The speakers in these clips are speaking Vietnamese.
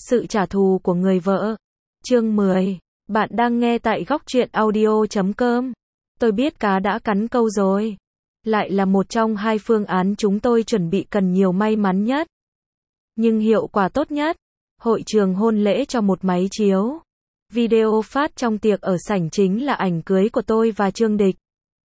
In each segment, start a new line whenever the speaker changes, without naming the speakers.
Sự trả thù của người vợ. Chương 10. Bạn đang nghe tại góc truyện audio.com. Tôi biết cá đã cắn câu rồi. Lại là một trong hai phương án chúng tôi chuẩn bị cần nhiều may mắn nhất. Nhưng hiệu quả tốt nhất. Hội trường hôn lễ cho một máy chiếu. Video phát trong tiệc ở sảnh chính là ảnh cưới của tôi và Trương Địch.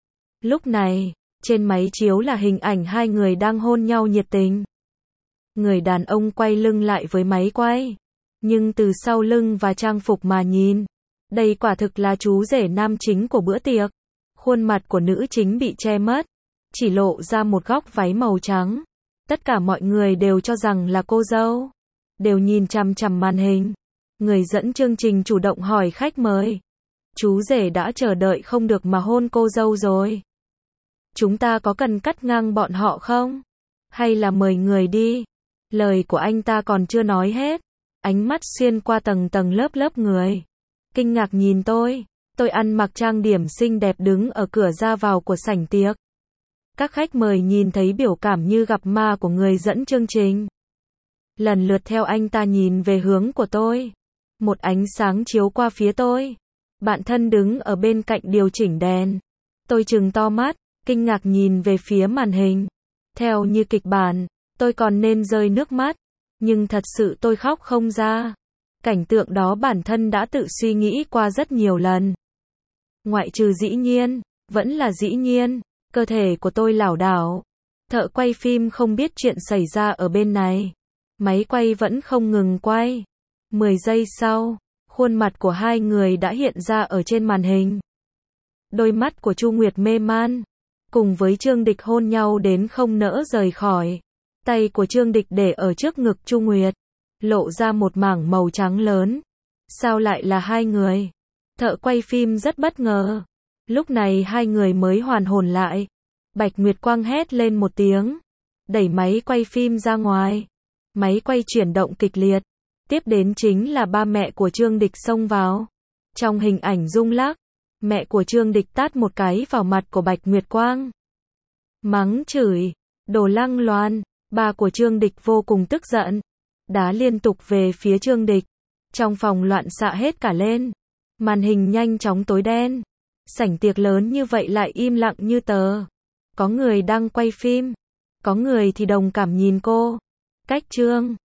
Lúc này, trên máy chiếu là hình ảnh hai người đang hôn nhau nhiệt tình. Người đàn ông quay lưng lại với máy quay. Nhưng từ sau lưng và trang phục mà nhìn, đây quả thực là chú rể nam chính của bữa tiệc. Khuôn mặt của nữ chính bị che mất, chỉ lộ ra một góc váy màu trắng. Tất cả mọi người đều cho rằng là cô dâu. Đều nhìn chằm chằm màn hình. Người dẫn chương trình chủ động hỏi khách mời. Chú rể đã chờ đợi không được mà hôn cô dâu rồi. Chúng ta có cần cắt ngang bọn họ không? Hay là mời người đi? Lời của anh ta còn chưa nói hết. Ánh mắt xuyên qua tầng tầng lớp lớp người. Kinh ngạc nhìn tôi. Tôi ăn mặc trang điểm xinh đẹp đứng ở cửa ra vào của sảnh tiệc. Các khách mời nhìn thấy biểu cảm như gặp ma của người dẫn chương trình. Lần lượt theo anh ta nhìn về hướng của tôi. Một ánh sáng chiếu qua phía tôi. Bạn thân đứng ở bên cạnh điều chỉnh đèn. Tôi trừng to mắt, kinh ngạc nhìn về phía màn hình. Theo như kịch bản, tôi còn nên rơi nước mắt. Nhưng thật sự tôi khóc không ra. Cảnh tượng đó bản thân đã tự suy nghĩ qua rất nhiều lần. Ngoại trừ dĩ nhiên, vẫn là dĩ nhiên, cơ thể của tôi lảo đảo. Thợ quay phim không biết chuyện xảy ra ở bên này. Máy quay vẫn không ngừng quay. 10 giây sau, khuôn mặt của hai người đã hiện ra ở trên màn hình. Đôi mắt của Chu Nguyệt mê man, cùng với Trương Địch hôn nhau đến không nỡ rời khỏi. Tay của Trương Địch để ở trước ngực Chu Nguyệt, lộ ra một mảng màu trắng lớn. Sao lại là hai người? Thợ quay phim rất bất ngờ. Lúc này hai người mới hoàn hồn lại. Bạch Nguyệt Quang hét lên một tiếng, đẩy máy quay phim ra ngoài. Máy quay chuyển động kịch liệt. Tiếp đến chính là ba mẹ của Trương Địch xông vào. Trong hình ảnh rung lắc, mẹ của Trương Địch tát một cái vào mặt của Bạch Nguyệt Quang. Mắng chửi, đồ lăng loàn. Ba của Trương Địch vô cùng tức giận, đá liên tục về phía Trương Địch. Trong phòng loạn xạ hết cả lên. Màn hình nhanh chóng tối đen. Sảnh tiệc lớn như vậy lại im lặng như tờ. Có người đang quay phim, có người thì đồng cảm nhìn cô. Cách Trương